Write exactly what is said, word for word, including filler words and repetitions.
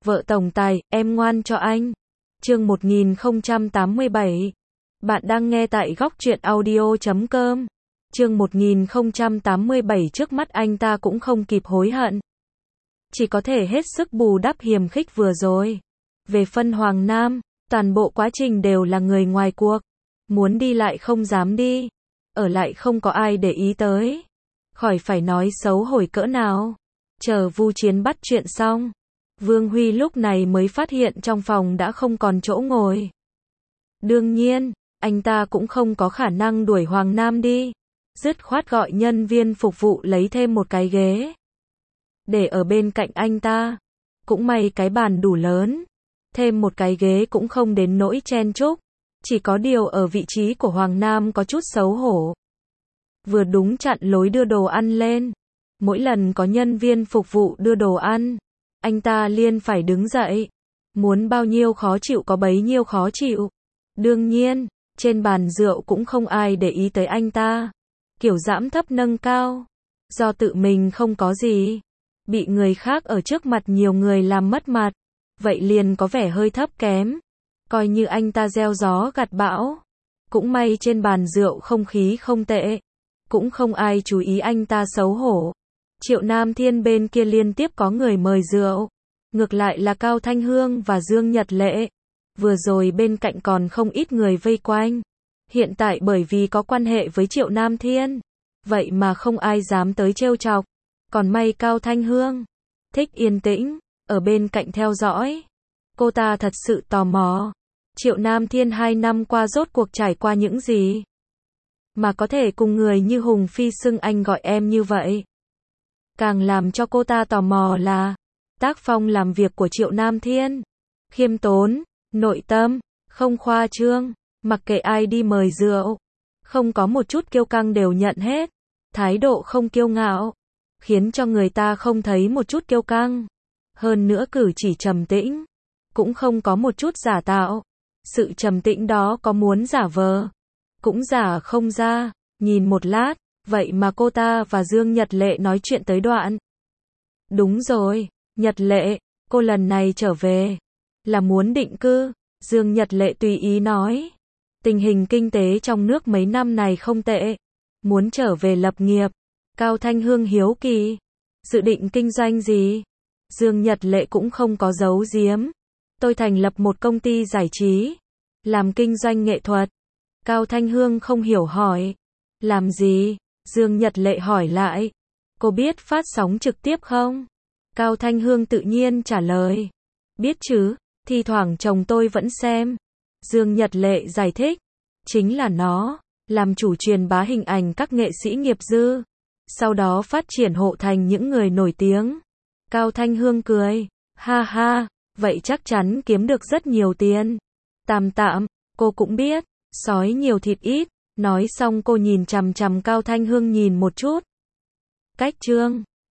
Vợ tổng tài, em ngoan cho anh. Chương một nghìn không trăm tám mươi bảy. Bạn đang nghe tại góc truyện audio chấm com. Chương một nghìn không trăm tám mươi bảy. Trước mắt anh ta cũng không kịp hối hận, chỉ có thể hết sức bù đắp hiềm khích vừa rồi. Về phân Hoàng Nam, toàn bộ quá trình đều là người ngoài cuộc. Muốn đi lại không dám đi, ở lại không có ai để ý tới. Khỏi phải nói xấu hổ cỡ nào. Chờ Vu Chiến bắt chuyện xong, Vương Huy lúc này mới phát hiện trong phòng đã không còn chỗ ngồi. Đương nhiên, anh ta cũng không có khả năng đuổi Hoàng Nam đi. Dứt khoát gọi nhân viên phục vụ lấy thêm một cái ghế để ở bên cạnh anh ta. Cũng may cái bàn đủ lớn, thêm một cái ghế cũng không đến nỗi chen chúc. Chỉ có điều ở vị trí của Hoàng Nam có chút xấu hổ. Vừa đúng chặn lối đưa đồ ăn lên. Mỗi lần có nhân viên phục vụ đưa đồ ăn, anh ta liền phải đứng dậy. Muốn bao nhiêu khó chịu có bấy nhiêu khó chịu. Đương nhiên, trên bàn rượu cũng không ai để ý tới anh ta. Kiểu giảm thấp nâng cao, do tự mình không có gì, bị người khác ở trước mặt nhiều người làm mất mặt, vậy liền có vẻ hơi thấp kém. Coi như anh ta gieo gió gặt bão. Cũng may trên bàn rượu không khí không tệ, cũng không ai chú ý anh ta xấu hổ. Triệu Nam Thiên bên kia liên tiếp có người mời rượu. Ngược lại là Cao Thanh Hương và Dương Nhật Lệ. Vừa rồi bên cạnh còn không ít người vây quanh. Hiện tại bởi vì có quan hệ với Triệu Nam Thiên, vậy mà không ai dám tới trêu chọc. Còn may Cao Thanh Hương thích yên tĩnh, ở bên cạnh theo dõi. Cô ta thật sự tò mò. Triệu Nam Thiên hai năm qua rốt cuộc trải qua những gì mà có thể cùng người như Hùng Phi xưng anh gọi em như vậy. Càng làm cho cô ta tò mò là tác phong làm việc của Triệu Nam Thiên. Khiêm tốn, nội tâm, không khoa trương, mặc kệ ai đi mời rượu, không có một chút kiêu căng đều nhận hết. Thái độ không kiêu ngạo, khiến cho người ta không thấy một chút kiêu căng. Hơn nữa cử chỉ trầm tĩnh, cũng không có một chút giả tạo. Sự trầm tĩnh đó có muốn giả vờ, cũng giả không ra. Nhìn một lát, vậy mà cô ta và Dương Nhật Lệ nói chuyện tới đoạn. Đúng rồi, Nhật Lệ, cô lần này trở về là muốn định cư. Dương Nhật Lệ tùy ý nói, tình hình kinh tế trong nước mấy năm này không tệ, muốn trở về lập nghiệp. Cao Thanh Hương hiếu kỳ, dự định kinh doanh gì? Dương Nhật Lệ cũng không có giấu giếm. Tôi thành lập một công ty giải trí, làm kinh doanh nghệ thuật. Cao Thanh Hương không hiểu hỏi, làm gì? Dương Nhật Lệ hỏi lại, cô biết phát sóng trực tiếp không? Cao Thanh Hương tự nhiên trả lời, biết chứ, thi thoảng chồng tôi vẫn xem. Dương Nhật Lệ giải thích, chính là nó, làm chủ truyền bá hình ảnh các nghệ sĩ nghiệp dư, sau đó phát triển hộ thành những người nổi tiếng. Cao Thanh Hương cười, ha ha, vậy chắc chắn kiếm được rất nhiều tiền. Tạm tạm, cô cũng biết, sói nhiều thịt ít. Nói xong cô nhìn chằm chằm Cao Thanh Hương nhìn một chút. Cách chương